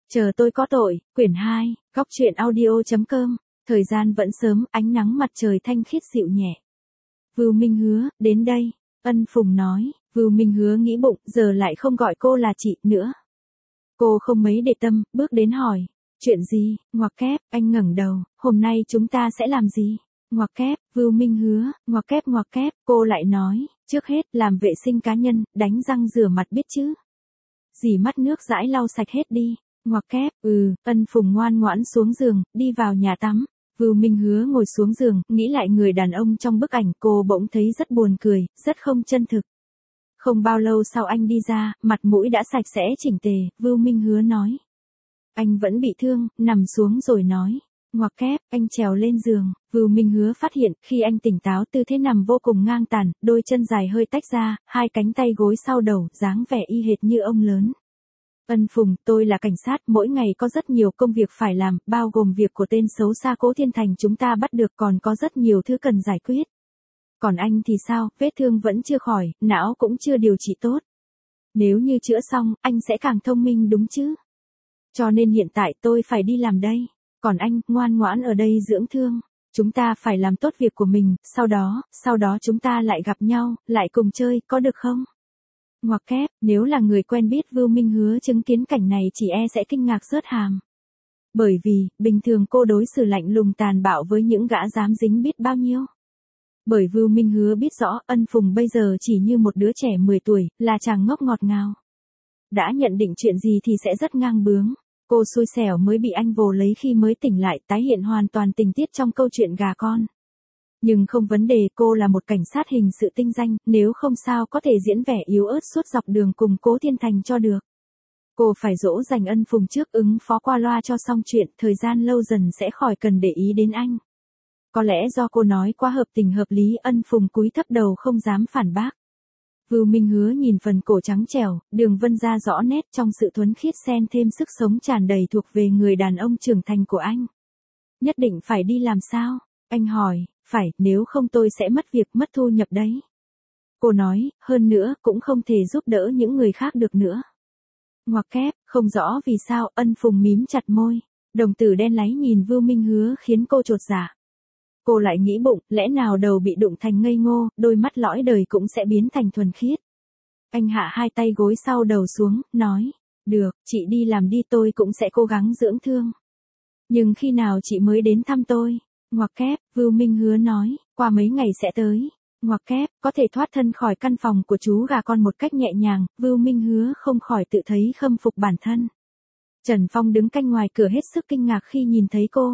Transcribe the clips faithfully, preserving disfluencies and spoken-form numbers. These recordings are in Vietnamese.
Chờ tôi có tội, quyển hai, góc truyện audio.com, thời gian vẫn sớm, ánh nắng mặt trời thanh khiết dịu nhẹ. Vưu Minh Hứa, đến đây, Ân Phùng nói, Vưu Minh Hứa nghĩ bụng, giờ lại không gọi cô là chị nữa. Cô không mấy để tâm, bước đến hỏi, chuyện gì, ngoặc kép, anh ngẩng đầu, hôm nay chúng ta sẽ làm gì? Ngoặc kép, Vưu Minh Hứa, ngoặc kép ngoặc kép, cô lại nói, trước hết, làm vệ sinh cá nhân, đánh răng rửa mặt biết chứ. Dì mắt nước dãi lau sạch hết đi. Ngoặc kép, ừ, Ân Phùng ngoan ngoãn xuống giường, đi vào nhà tắm. Vưu Minh Hứa ngồi xuống giường, nghĩ lại người đàn ông trong bức ảnh, cô bỗng thấy rất buồn cười, rất không chân thực. Không bao lâu sau anh đi ra, mặt mũi đã sạch sẽ chỉnh tề, Vưu Minh Hứa nói. Anh vẫn bị thương, nằm xuống rồi nói. Ngoặc kép, anh trèo lên giường, Vưu Minh Hứa phát hiện, khi anh tỉnh táo tư thế nằm vô cùng ngang tàn, đôi chân dài hơi tách ra, hai cánh tay gối sau đầu, dáng vẻ y hệt như ông lớn. Ân Phùng, tôi là cảnh sát, mỗi ngày có rất nhiều công việc phải làm, bao gồm việc của tên xấu xa Cố Thiên Thành chúng ta bắt được, còn có rất nhiều thứ cần giải quyết. Còn anh thì sao, vết thương vẫn chưa khỏi, não cũng chưa điều trị tốt. Nếu như chữa xong, anh sẽ càng thông minh đúng chứ? Cho nên hiện tại tôi phải đi làm đây. Còn anh, ngoan ngoãn ở đây dưỡng thương. Chúng ta phải làm tốt việc của mình, sau đó, sau đó chúng ta lại gặp nhau, lại cùng chơi, có được không? Ngoặc kép, nếu là người quen biết Vưu Minh Hứa chứng kiến cảnh này chỉ e sẽ kinh ngạc rớt hàm. Bởi vì, bình thường cô đối xử lạnh lùng tàn bạo với những gã dám dính biết bao nhiêu. Bởi Vưu Minh Hứa biết rõ, Ân Phùng bây giờ chỉ như một đứa trẻ mười tuổi, là chàng ngốc ngọt ngào. Đã nhận định chuyện gì thì sẽ rất ngang bướng. Cô xui xẻo mới bị anh vồ lấy khi mới tỉnh lại, tái hiện hoàn toàn tình tiết trong câu chuyện gà con. Nhưng không vấn đề, cô là một cảnh sát hình sự tinh danh, nếu không sao có thể diễn vẻ yếu ớt suốt dọc đường cùng Cố Thiên Thành cho được. Cô phải dỗ dành Ân Phùng trước, ứng phó qua loa cho xong chuyện, thời gian lâu dần sẽ khỏi cần để ý đến anh. Có lẽ do cô nói quá hợp tình hợp lý, Ân Phùng cúi thấp đầu không dám phản bác. Vưu Minh Hứa nhìn phần cổ trắng trẻo, đường vân da rõ nét, trong sự thuần khiết xen thêm sức sống tràn đầy thuộc về người đàn ông trưởng thành của anh. Nhất định phải đi làm sao? Anh hỏi. Phải, nếu không tôi sẽ mất việc, mất thu nhập đấy. Cô nói, hơn nữa, cũng không thể giúp đỡ những người khác được nữa. Ngoặc kép, không rõ vì sao, Ân Phùng mím chặt môi. Đồng tử đen láy nhìn Vưu Minh Hứa khiến cô chột dạ. Cô lại nghĩ bụng, lẽ nào đầu bị đụng thành ngây ngô, đôi mắt lõi đời cũng sẽ biến thành thuần khiết. Anh hạ hai tay gối sau đầu xuống, nói, được, chị đi làm đi, tôi cũng sẽ cố gắng dưỡng thương. Nhưng khi nào chị mới đến thăm tôi? Ngoặc kép, Vưu Minh Hứa nói, qua mấy ngày sẽ tới. Ngoặc kép, có thể thoát thân khỏi căn phòng của chú gà con một cách nhẹ nhàng, Vưu Minh Hứa không khỏi tự thấy khâm phục bản thân. Trần Phong đứng canh ngoài cửa hết sức kinh ngạc khi nhìn thấy cô.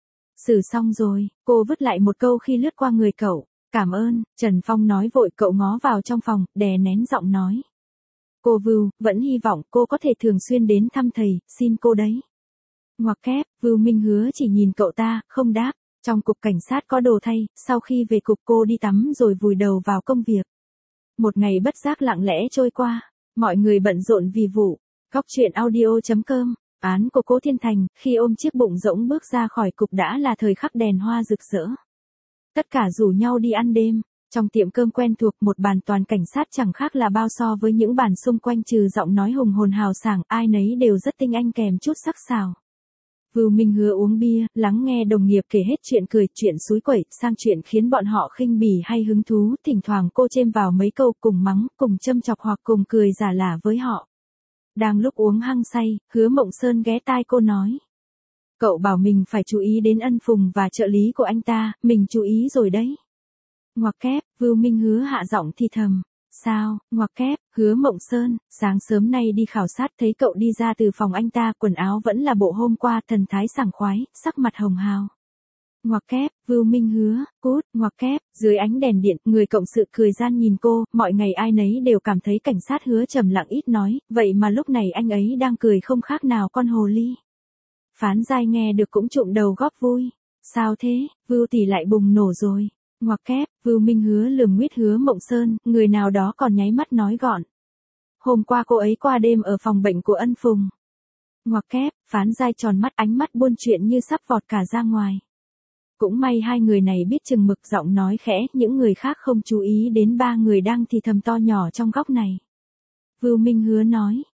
Xử xong rồi, cô vứt lại một câu khi lướt qua người cậu. Cảm ơn, Trần Phong nói vội, cậu ngó vào trong phòng, đè nén giọng nói. Cô Vưu, vẫn hy vọng cô có thể thường xuyên đến thăm thầy, xin cô đấy. Ngoặc kép, Vưu Minh Hứa chỉ nhìn cậu ta, không đáp. Trong cục cảnh sát có đồ thay, sau khi về cục cô đi tắm rồi vùi đầu vào công việc. Một ngày bất giác lặng lẽ trôi qua, mọi người bận rộn vì vụ. Góc truyện audio.com, án của Cố Thiên Thành, khi ôm chiếc bụng rỗng bước ra khỏi cục đã là thời khắc đèn hoa rực rỡ. Tất cả rủ nhau đi ăn đêm, trong tiệm cơm quen thuộc, một bàn toàn cảnh sát chẳng khác là bao so với những bàn xung quanh, trừ giọng nói hùng hồn hào sảng, ai nấy đều rất tinh anh kèm chút sắc sảo. Vưu Minh Hứa uống bia, lắng nghe đồng nghiệp kể hết chuyện cười, chuyện xúi quẩy, sang chuyện khiến bọn họ khinh bỉ hay hứng thú, thỉnh thoảng cô chêm vào mấy câu, cùng mắng, cùng châm chọc hoặc cùng cười giả lả với họ. Đang lúc uống hăng say, Hứa Mộng Sơn ghé tai cô nói. Cậu bảo mình phải chú ý đến Ân Phùng và trợ lý của anh ta, mình chú ý rồi đấy. Ngoặc kép, Vưu Minh Hứa hạ giọng thì thầm. Sao, ngoặc kép, Hứa Mộng Sơn, sáng sớm nay đi khảo sát thấy cậu đi ra từ phòng anh ta, quần áo vẫn là bộ hôm qua, thần thái sảng khoái, sắc mặt hồng hào. Ngoặc kép, Vưu Minh Hứa, cút, ngoặc kép, dưới ánh đèn điện, người cộng sự cười gian nhìn cô, mọi ngày ai nấy đều cảm thấy cảnh sát Hứa trầm lặng ít nói, vậy mà lúc này anh ấy đang cười không khác nào con hồ ly. Phán Giai nghe được cũng trụm đầu góp vui. Sao thế, Vưu tỷ lại bùng nổ rồi. Ngoặc kép, Vưu Minh Hứa lườm nguyết Hứa Mộng Sơn, người nào đó còn nháy mắt nói gọn. Hôm qua cô ấy qua đêm ở phòng bệnh của Ân Phùng. Ngoặc kép, Phán Giai tròn mắt, ánh mắt buôn chuyện như sắp vọt cả ra ngoài. Cũng may hai người này biết chừng mực, giọng nói khẽ, những người khác không chú ý đến ba người đang thì thầm to nhỏ trong góc này. Vưu Minh Hứa nói,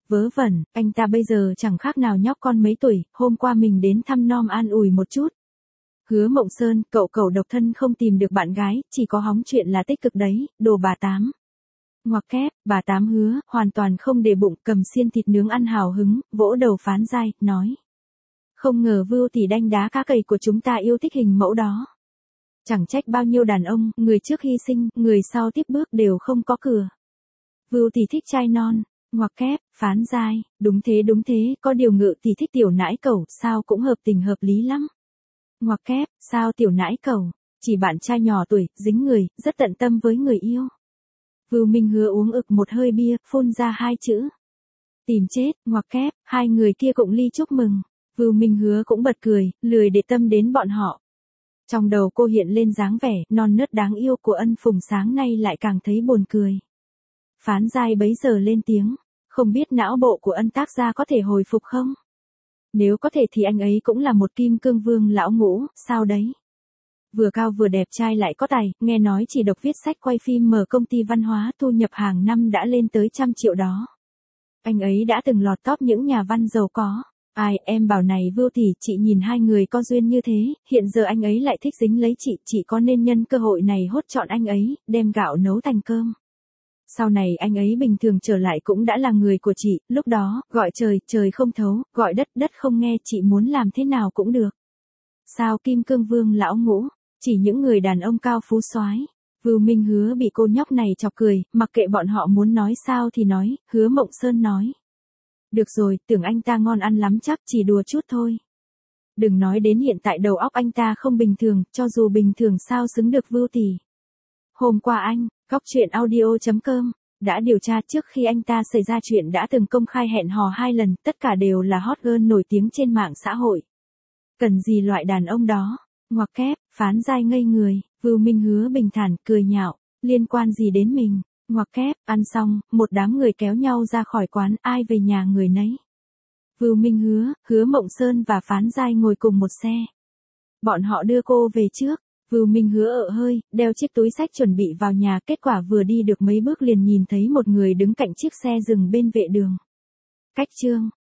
Vớ vẩn, anh ta bây giờ chẳng khác nào nhóc con mấy tuổi, hôm qua mình đến thăm nom an ủi một chút. Hứa Mộng Sơn, cậu cậu độc thân không tìm được bạn gái, chỉ có hóng chuyện là tích cực đấy, đồ bà Tám. Ngoặc kép, bà Tám hứa, hoàn toàn không để bụng, cầm xiên thịt nướng ăn hào hứng, vỗ đầu Phán Giai, nói. Không ngờ Vưu tỷ đanh đá cá cầy của chúng ta yêu thích hình mẫu đó. Chẳng trách bao nhiêu đàn ông, người trước hy sinh, người sau tiếp bước đều không có cửa. Vưu tỷ thích trai non, ngoặc kép, Phán Giai, đúng thế đúng thế, có điều Ngự tỷ thích tiểu nãi cẩu, sao cũng hợp tình hợp lý lắm. Ngoặc kép, sao tiểu nãi cẩu, chỉ bạn trai nhỏ tuổi, dính người, rất tận tâm với người yêu. Vưu Minh Hứa uống ực một hơi bia, phun ra hai chữ. Tìm chết, ngoặc kép, hai người kia cũng ly chúc mừng. Vưu Minh Hứa cũng bật cười, lười để tâm đến bọn họ. Trong đầu cô hiện lên dáng vẻ non nớt đáng yêu của Ân Phùng sáng nay lại càng thấy buồn cười. Phán Giai bấy giờ lên tiếng, không biết não bộ của Ân tác gia có thể hồi phục không? Nếu có thể thì anh ấy cũng là một kim cương vương lão ngũ, sao đấy? Vừa cao vừa đẹp trai lại có tài, nghe nói chỉ độc viết sách quay phim mở công ty văn hóa thu nhập hàng năm đã lên tới trăm triệu đó. Anh ấy đã từng lọt top những nhà văn giàu có. Ai, em bảo này Vưu tỷ, chị nhìn hai người có duyên như thế, hiện giờ anh ấy lại thích dính lấy chị, chị có nên nhân cơ hội này hốt trọn anh ấy, đem gạo nấu thành cơm. Sau này anh ấy bình thường trở lại cũng đã là người của chị, lúc đó, gọi trời, trời không thấu, gọi đất, đất không nghe, chị muốn làm thế nào cũng được. Sao Kim Cương Vương lão ngũ, chỉ những người đàn ông cao phú soái. Vưu Minh Hứa bị cô nhóc này chọc cười, mặc kệ bọn họ muốn nói sao thì nói, Hứa Mộng Sơn nói. Được rồi, tưởng anh ta ngon ăn lắm chắc, chỉ đùa chút thôi. Đừng nói đến hiện tại đầu óc anh ta không bình thường, cho dù bình thường sao xứng được Vưu tỷ. Hôm qua anh, góc chuyện audio chấm com, đã điều tra trước khi anh ta xảy ra chuyện đã từng công khai hẹn hò hai lần, tất cả đều là hot girl nổi tiếng trên mạng xã hội. Cần gì loại đàn ông đó? Ngoặc kép, Phán Giai ngây người, Vưu Minh Hứa bình thản, cười nhạo, liên quan gì đến mình? Ngoặc kép, ăn xong, một đám người kéo nhau ra khỏi quán, ai về nhà người nấy. Vưu Minh Hứa, Hứa Mộng Sơn và Phán Giai ngồi cùng một xe. Bọn họ đưa cô về trước, Vưu Minh Hứa ợ hơi, đeo chiếc túi xách chuẩn bị vào nhà, kết quả vừa đi được mấy bước liền nhìn thấy một người đứng cạnh chiếc xe dừng bên vệ đường. Cách chương